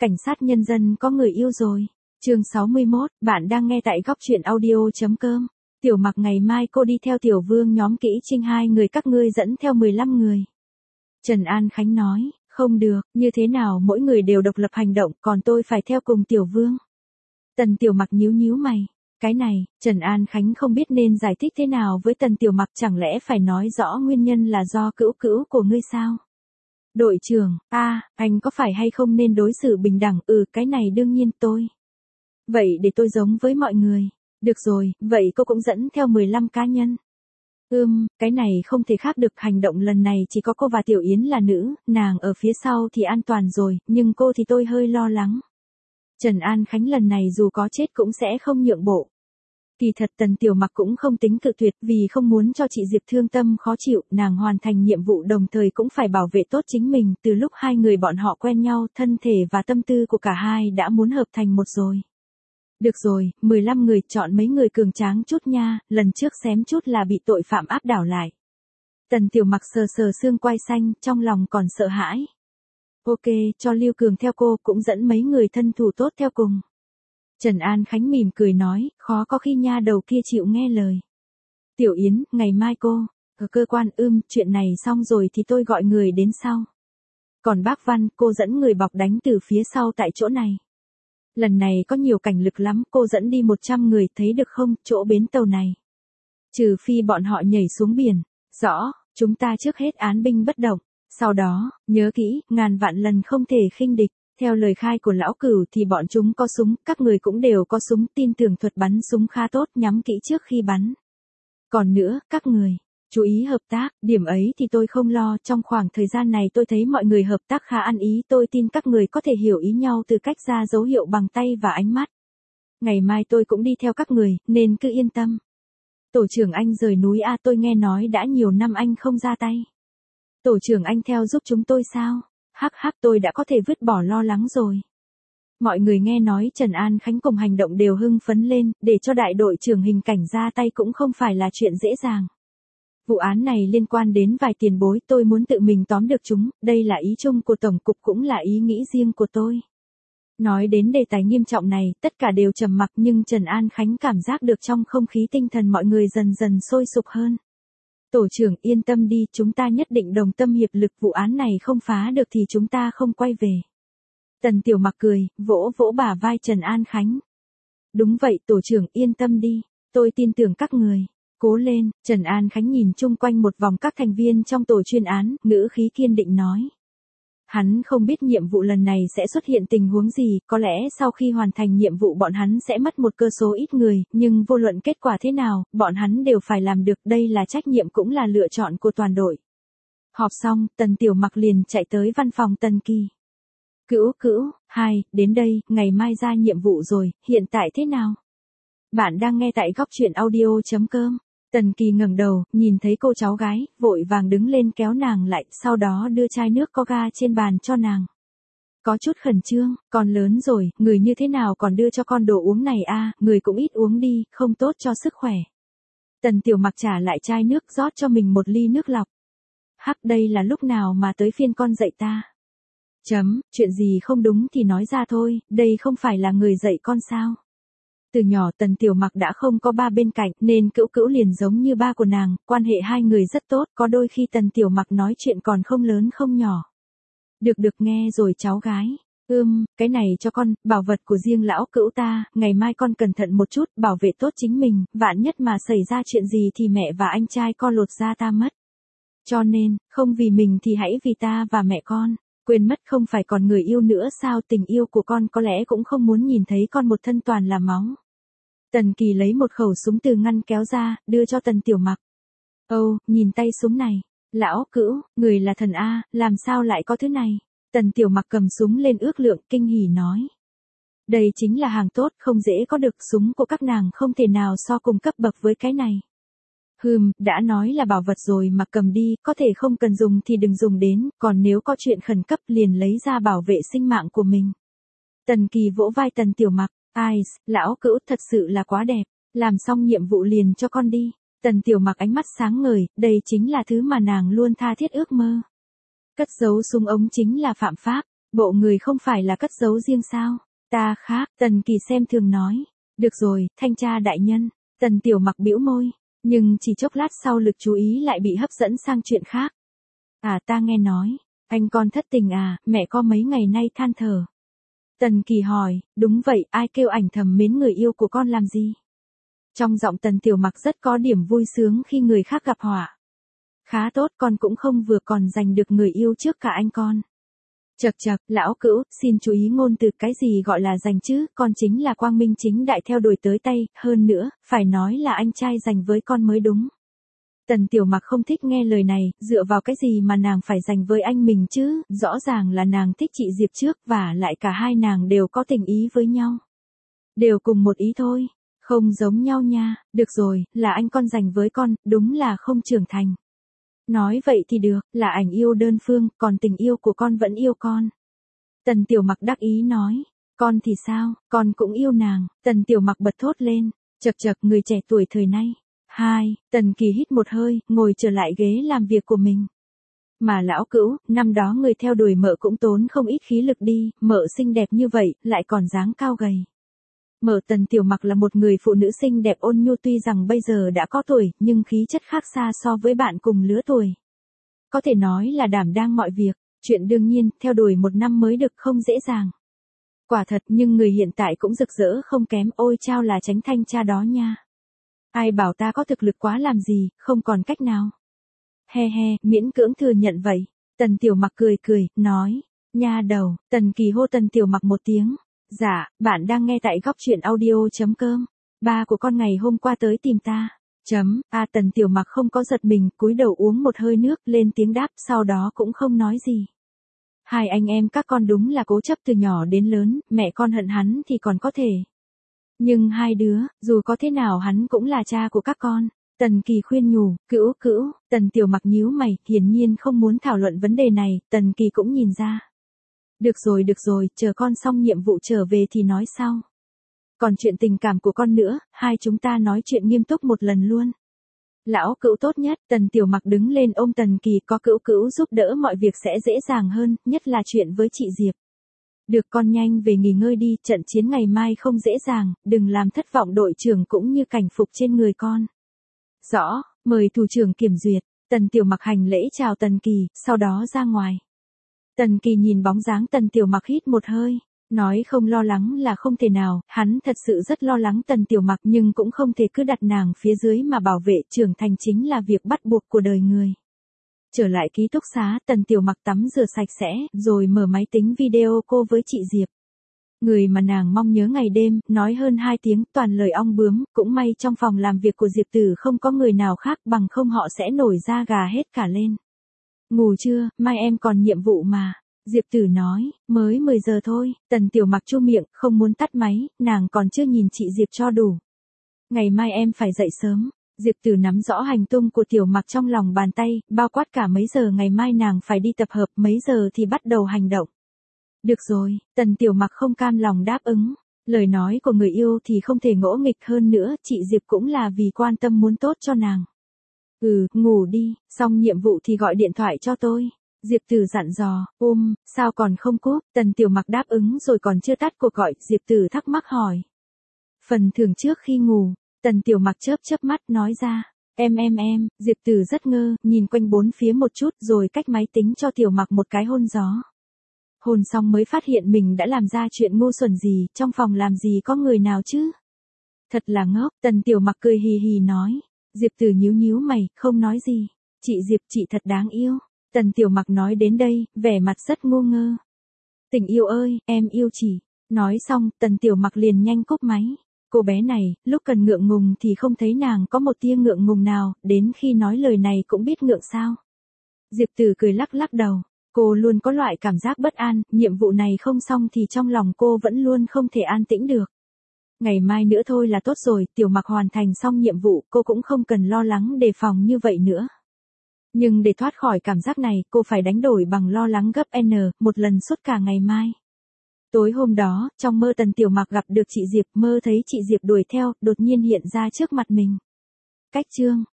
cảnh sát nhân dân có người yêu rồi. Chương 61, bạn đang nghe tại góc truyện audio.com. Tiểu Mặc ngày mai cô đi theo Tiểu Vương nhóm Kỷ Trinh 2 người các ngươi dẫn theo 15 người. Trần An Khánh nói, không được, như thế nào mỗi người đều độc lập hành động, còn tôi phải theo cùng Tiểu Vương. Tần Tiểu Mặc nhíu nhíu mày. Cái này, Trần An Khánh không biết nên giải thích thế nào với Tần Tiểu Mặc, chẳng lẽ phải nói rõ nguyên nhân là do cữu cữu của ngươi sao? Đội trưởng, anh có phải hay không nên đối xử bình đẳng? Cái này đương nhiên tôi. Vậy để tôi giống với mọi người. Được rồi, vậy cô cũng dẫn theo 15 cá nhân. Cái này không thể khác được, hành động lần này chỉ có cô và Tiểu Yến là nữ, nàng ở phía sau thì an toàn rồi, nhưng cô thì tôi hơi lo lắng. Trần An Khánh lần này dù có chết cũng sẽ không nhượng bộ. Kỳ thật Tần Tiểu Mặc cũng không tính cự tuyệt, vì không muốn cho chị Diệp thương tâm khó chịu, nàng hoàn thành nhiệm vụ đồng thời cũng phải bảo vệ tốt chính mình. Từ lúc hai người bọn họ quen nhau, thân thể và tâm tư của cả hai đã muốn hợp thành một rồi. Được rồi, 15 người, chọn mấy người cường tráng chút nha, lần trước xém chút là bị tội phạm áp đảo lại. Tần Tiểu Mặc sờ sờ xương quai xanh, trong lòng còn sợ hãi. Ok, cho Lưu Cường theo cô, cũng dẫn mấy người thân thủ tốt theo cùng. Trần An Khánh mỉm cười nói, khó có khi nha đầu kia chịu nghe lời. Tiểu Yến, ngày mai cô, ở cơ quan chuyện này xong rồi thì tôi gọi người đến sau. Còn bác Văn, cô dẫn người bọc đánh từ phía sau tại chỗ này. Lần này có nhiều cảnh lực lắm, cô dẫn đi 100 người, thấy được không, chỗ bến tàu này. Trừ phi bọn họ nhảy xuống biển. Rõ, chúng ta trước hết án binh bất động. Sau đó, nhớ kỹ, ngàn vạn lần không thể khinh địch. Theo lời khai của lão Cửu thì bọn chúng có súng, các người cũng đều có súng, tin tưởng thuật bắn súng khá tốt, nhắm kỹ trước khi bắn. Còn nữa, các người, chú ý hợp tác, điểm ấy thì tôi không lo, trong khoảng thời gian này tôi thấy mọi người hợp tác khá ăn ý, tôi tin các người có thể hiểu ý nhau từ cách ra dấu hiệu bằng tay và ánh mắt. Ngày mai tôi cũng đi theo các người, nên cứ yên tâm. Tổ trưởng anh rời núi tôi nghe nói đã nhiều năm anh không ra tay. Tổ trưởng anh theo giúp chúng tôi sao? Tôi đã có thể vứt bỏ lo lắng rồi. Mọi người nghe nói Trần An Khánh cùng hành động đều hưng phấn lên, để cho đại đội trưởng hình cảnh ra tay cũng không phải là chuyện dễ dàng. Vụ án này liên quan đến vài tiền bối, tôi muốn tự mình tóm được chúng, đây là ý chung của Tổng cục cũng là ý nghĩ riêng của tôi. Nói đến đề tài nghiêm trọng này, tất cả đều trầm mặc, nhưng Trần An Khánh cảm giác được trong không khí tinh thần mọi người dần dần sôi sục hơn. Tổ trưởng yên tâm đi, chúng ta nhất định đồng tâm hiệp lực, vụ án này không phá được thì chúng ta không quay về. Tần Tiểu Mặc cười, vỗ vỗ bả vai Trần An Khánh. Đúng vậy, tổ trưởng yên tâm đi, tôi tin tưởng các người. Cố lên, Trần An Khánh nhìn chung quanh một vòng các thành viên trong tổ chuyên án, ngữ khí kiên định nói. Hắn không biết nhiệm vụ lần này sẽ xuất hiện tình huống gì, có lẽ sau khi hoàn thành nhiệm vụ bọn hắn sẽ mất một cơ số ít người, nhưng vô luận kết quả thế nào, bọn hắn đều phải làm được, đây là trách nhiệm cũng là lựa chọn của toàn đội. Họp xong, Tần Tiểu Mặc liền chạy tới văn phòng Tần Kỳ. Cữu, đến đây, ngày mai ra nhiệm vụ rồi, hiện tại thế nào? Bạn đang nghe tại góc truyện audio.com. Tần Kỳ ngẩng đầu, nhìn thấy cô cháu gái, vội vàng đứng lên kéo nàng lại, sau đó đưa chai nước coca trên bàn cho nàng. Có chút khẩn trương, con lớn rồi, người như thế nào còn đưa cho con đồ uống này người cũng ít uống đi, không tốt cho sức khỏe. Tần Tiểu Mặc trả lại chai nước, rót cho mình một ly nước lọc. Đây là lúc nào mà tới phiên con dạy ta? Chuyện gì không đúng thì nói ra thôi, đây không phải là người dạy con sao? Từ nhỏ Tần Tiểu Mặc đã không có ba bên cạnh, nên cữu liền giống như ba của nàng, quan hệ hai người rất tốt, có đôi khi Tần Tiểu Mặc nói chuyện còn không lớn không nhỏ. Được nghe rồi cháu gái. Cái này cho con, bảo vật của riêng lão cữu ta, ngày mai con cẩn thận một chút, bảo vệ tốt chính mình, vạn nhất mà xảy ra chuyện gì thì mẹ và anh trai con lột da ta mất. Cho nên, không vì mình thì hãy vì ta và mẹ con. Quên mất không phải còn người yêu nữa sao, tình yêu của con có lẽ cũng không muốn nhìn thấy con một thân toàn là máu. Tần Kỳ lấy một khẩu súng từ ngăn kéo ra, đưa cho Tần Tiểu Mặc. Nhìn tay súng này. Lão cữu, người là thần làm sao lại có thứ này? Tần Tiểu Mặc cầm súng lên ước lượng, kinh hỉ nói. Đây chính là hàng tốt, không dễ có được, súng của các nàng không thể nào so cùng cấp bậc với cái này. Đã nói là bảo vật rồi mà cầm đi, có thể không cần dùng thì đừng dùng đến, còn nếu có chuyện khẩn cấp liền lấy ra bảo vệ sinh mạng của mình. Tần Kỳ vỗ vai Tần Tiểu Mặc, lão cữu thật sự là quá đẹp, làm xong nhiệm vụ liền cho con đi. Tần Tiểu Mặc ánh mắt sáng ngời, đây chính là thứ mà nàng luôn tha thiết ước mơ. Cất giấu súng ống chính là phạm pháp, Bộ người không phải là cất giấu riêng sao? Ta khác, Tần Kỳ xem thường nói. Được rồi, thanh tra đại nhân. Tần Tiểu Mặc bĩu môi, nhưng chỉ chốc lát sau lực chú ý lại bị hấp dẫn sang chuyện khác. À, ta nghe nói, anh con thất tình à, mẹ có mấy ngày nay than thở. Tần Kỳ hỏi, đúng vậy, ai kêu ảnh thầm mến người yêu của con làm gì? Trong giọng Tần Tiểu Mặc rất có điểm vui sướng khi người khác gặp họa. Khá tốt, con cũng không vừa còn giành được người yêu trước cả anh con. Chậc chậc, lão cữu, xin chú ý ngôn từ, cái gì gọi là giành chứ, con chính là quang minh chính đại theo đuổi tới tay, hơn nữa, phải nói là anh trai giành với con mới đúng. Tần Tiểu Mặc không thích nghe lời này, dựa vào cái gì mà nàng phải giành với anh mình chứ, rõ ràng là nàng thích chị Diệp trước và lại cả hai nàng đều có tình ý với nhau. Đều cùng một ý thôi, không giống nhau nha, được rồi, là anh con giành với con, đúng là không trưởng thành. Nói vậy thì được, là ảnh yêu đơn phương, còn tình yêu của con vẫn yêu con. Tần Tiểu Mặc đắc ý nói, con thì sao, con cũng yêu nàng, Tần Tiểu Mặc bật thốt lên, chậc chậc, người trẻ tuổi thời nay. Tần Kỳ hít một hơi, ngồi trở lại ghế làm việc của mình. Mà lão cữu, năm đó người theo đuổi mợ cũng tốn không ít khí lực đi, mợ xinh đẹp như vậy, lại còn dáng cao gầy. Mợ Tần Tiểu Mặc là một người phụ nữ xinh đẹp ôn nhu, tuy rằng bây giờ đã có tuổi, nhưng khí chất khác xa so với bạn cùng lứa tuổi. Có thể nói là đảm đang mọi việc, chuyện đương nhiên, theo đuổi một năm mới được không dễ dàng. Quả thật, nhưng người hiện tại cũng rực rỡ không kém, ôi chao là Chánh thanh tra đó nha. Ai bảo ta có thực lực quá làm gì, không còn cách nào. He he, miễn cưỡng thừa nhận vậy. Tần Tiểu Mặc cười cười, nói, nha đầu. Tần Kỳ hô Tần Tiểu Mặc một tiếng. Dạ, bạn đang nghe tại góc truyện audio.com. Ba của con ngày hôm qua tới tìm ta. Tần Tiểu Mặc không có giật mình, cúi đầu uống một hơi nước, lên tiếng đáp, sau đó cũng không nói gì. Hai anh em các con đúng là cố chấp từ nhỏ đến lớn, mẹ con hận hắn thì còn có thể. Nhưng hai đứa, dù có thế nào hắn cũng là cha của các con. Tần Kỳ khuyên nhủ, cữu, Tần Tiểu Mặc nhíu mày, hiển nhiên không muốn thảo luận vấn đề này, Tần Kỳ cũng nhìn ra. Được rồi, chờ con xong nhiệm vụ trở về thì nói sau. Còn chuyện tình cảm của con nữa, hai chúng ta nói chuyện nghiêm túc một lần luôn. Lão cữu tốt nhất, Tần Tiểu Mặc đứng lên ôm Tần Kỳ, có cữu giúp đỡ mọi việc sẽ dễ dàng hơn, nhất là chuyện với chị Diệp. Được, con nhanh về nghỉ ngơi đi, trận chiến ngày mai không dễ dàng, đừng làm thất vọng đội trưởng cũng như cảnh phục trên người con. Rõ, mời thủ trưởng kiểm duyệt. Tần Tiểu Mặc hành lễ chào Tần Kỳ, sau đó ra ngoài. Tần Kỳ nhìn bóng dáng Tần Tiểu Mặc hít một hơi, nói không lo lắng là không thể nào, hắn thật sự rất lo lắng Tần Tiểu Mặc nhưng cũng không thể cứ đặt nàng phía dưới mà bảo vệ, trưởng thành chính là việc bắt buộc của đời người. Trở lại ký túc xá, Tần Tiểu Mặc tắm rửa sạch sẽ, rồi mở máy tính video cô với chị Diệp. Người mà nàng mong nhớ ngày đêm, nói hơn 2 tiếng, toàn lời ong bướm, cũng may trong phòng làm việc của Diệp Tử không có người nào khác, bằng không họ sẽ nổi da gà hết cả lên. Ngủ chưa, mai em còn nhiệm vụ mà. Diệp Tử nói, mới 10 giờ thôi. Tần Tiểu Mặc chu miệng, không muốn tắt máy, nàng còn chưa nhìn chị Diệp cho đủ. Ngày mai em phải dậy sớm. Diệp Tử nắm rõ hành tung của Tiểu Mặc trong lòng bàn tay, bao quát cả mấy giờ ngày mai nàng phải đi tập hợp, mấy giờ thì bắt đầu hành động. Được rồi, Tần Tiểu Mặc không cam lòng đáp ứng. Lời nói của người yêu thì không thể ngỗ nghịch hơn nữa, chị Diệp cũng là vì quan tâm muốn tốt cho nàng. Ngủ đi, xong nhiệm vụ thì gọi điện thoại cho tôi. Diệp Tử dặn dò, sao còn không cúp, Tần Tiểu Mặc đáp ứng rồi còn chưa tắt cuộc gọi, Diệp Tử thắc mắc hỏi. Phần thưởng trước khi ngủ, Tần Tiểu Mặc chớp mắt nói ra, em, Diệp Tử rất ngơ, nhìn quanh bốn phía một chút rồi cách máy tính cho Tiểu Mặc một cái hôn gió. Hôn xong mới phát hiện mình đã làm ra chuyện ngu xuẩn gì, trong phòng làm gì có người nào chứ. Thật là ngốc, Tần Tiểu Mặc cười hì hì nói. Diệp Tử nhíu mày, không nói gì. Chị Diệp, chị thật đáng yêu. Tần Tiểu Mặc nói đến đây, vẻ mặt rất ngu ngơ. Tình yêu ơi, em yêu chị. Nói xong, Tần Tiểu Mặc liền nhanh cúp máy. Cô bé này, lúc cần ngượng ngùng thì không thấy nàng có một tia ngượng ngùng nào, đến khi nói lời này cũng biết ngượng sao. Diệp Tử cười lắc đầu. Cô luôn có loại cảm giác bất an, nhiệm vụ này không xong thì trong lòng cô vẫn luôn không thể an tĩnh được. Ngày mai nữa thôi là tốt rồi, Tiểu Mặc hoàn thành xong nhiệm vụ, cô cũng không cần lo lắng đề phòng như vậy nữa. Nhưng để thoát khỏi cảm giác này, cô phải đánh đổi bằng lo lắng gấp N, một lần suốt cả ngày mai. Tối hôm đó, trong mơ Tần Tiểu Mặc gặp được chị Diệp, mơ thấy chị Diệp đuổi theo, đột nhiên hiện ra trước mặt mình. Cách chương